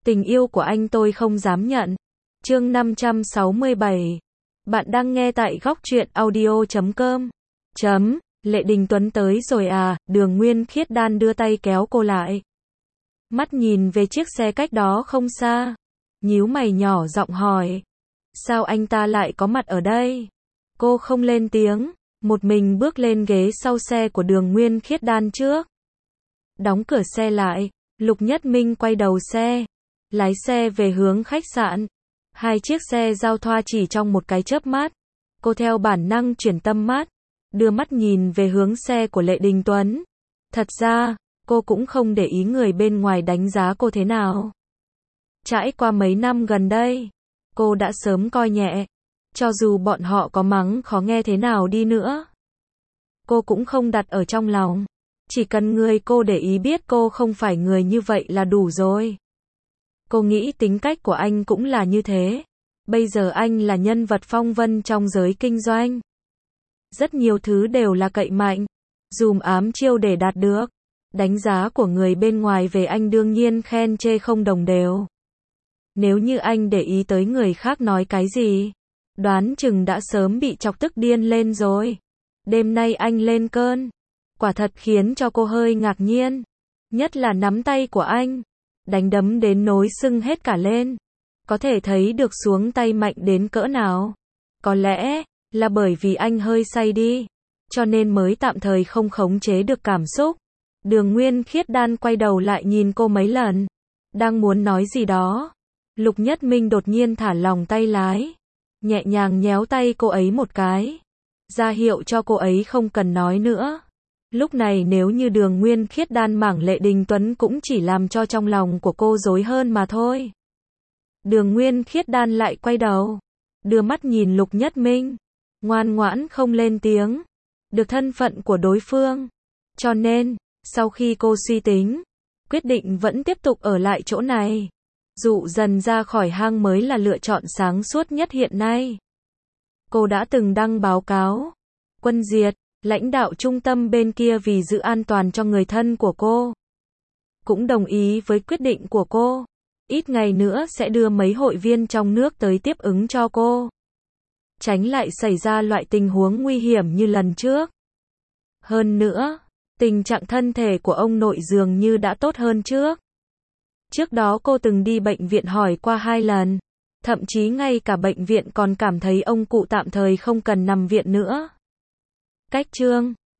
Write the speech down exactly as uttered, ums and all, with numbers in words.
Tình yêu của anh tôi không dám nhận. Chương năm trăm sáu mươi bảy. Bạn đang nghe tại góc truyện audio chấm com. Chấm, Lệ Đình Tuấn tới rồi à, Đường Nguyên Khiết Đan đưa tay kéo cô lại. Mắt nhìn về chiếc xe cách đó không xa. Nhíu mày nhỏ giọng hỏi. Sao anh ta lại có mặt ở đây? Cô không lên tiếng, một mình bước lên ghế sau xe của Đường Nguyên Khiết Đan trước. Đóng cửa xe lại, Lục Nhất Minh quay đầu xe, lái xe về hướng khách sạn. Hai chiếc xe giao thoa chỉ trong một cái chớp mắt. Cô theo bản năng chuyển tâm mắt, đưa mắt nhìn về hướng xe của Lệ Đình Tuấn. Thật ra, cô cũng không để ý người bên ngoài đánh giá cô thế nào. Trải qua mấy năm gần đây, cô đã sớm coi nhẹ. Cho dù bọn họ có mắng khó nghe thế nào đi nữa, cô cũng không đặt ở trong lòng. Chỉ cần người cô để ý biết cô không phải người như vậy là đủ rồi. Cô nghĩ tính cách của anh cũng là như thế. Bây giờ anh là nhân vật phong vân trong giới kinh doanh. Rất nhiều thứ đều là cậy mạnh, dùm ám chiêu để đạt được. Đánh giá của người bên ngoài về anh đương nhiên khen chê không đồng đều. Nếu như anh để ý tới người khác nói cái gì, đoán chừng đã sớm bị chọc tức điên lên rồi. Đêm nay anh lên cơn, quả thật khiến cho cô hơi ngạc nhiên. Nhất là nắm tay của anh, đánh đấm đến nối sưng hết cả lên. Có thể thấy được xuống tay mạnh đến cỡ nào. Có lẽ là bởi vì anh hơi say đi, cho nên mới tạm thời không khống chế được cảm xúc. Đường Nguyên Khiết Đan quay đầu lại nhìn cô mấy lần, đang muốn nói gì đó. Lục Nhất Minh đột nhiên thả lỏng tay lái, nhẹ nhàng nhéo tay cô ấy một cái, ra hiệu cho cô ấy không cần nói nữa. Lúc này nếu như Đường Nguyên Khiết Đan mảng Lệ Đình Tuấn cũng chỉ làm cho trong lòng của cô rối hơn mà thôi. Đường Nguyên Khiết Đan lại quay đầu, đưa mắt nhìn Lục Nhất Minh, ngoan ngoãn không lên tiếng. Được thân phận của đối phương, cho nên, sau khi cô suy tính, quyết định vẫn tiếp tục ở lại chỗ này. Dụ dần ra khỏi hang mới là lựa chọn sáng suốt nhất hiện nay. Cô đã từng đăng báo cáo, Quân Diệt, lãnh đạo trung tâm bên kia vì giữ an toàn cho người thân của cô, cũng đồng ý với quyết định của cô. Ít ngày nữa sẽ đưa mấy hội viên trong nước tới tiếp ứng cho cô, tránh lại xảy ra loại tình huống nguy hiểm như lần trước. Hơn nữa, tình trạng thân thể của ông nội dường như đã tốt hơn trước. Trước đó cô từng đi bệnh viện hỏi qua hai lần, thậm chí ngay cả bệnh viện còn cảm thấy ông cụ tạm thời không cần nằm viện nữa. Cách chương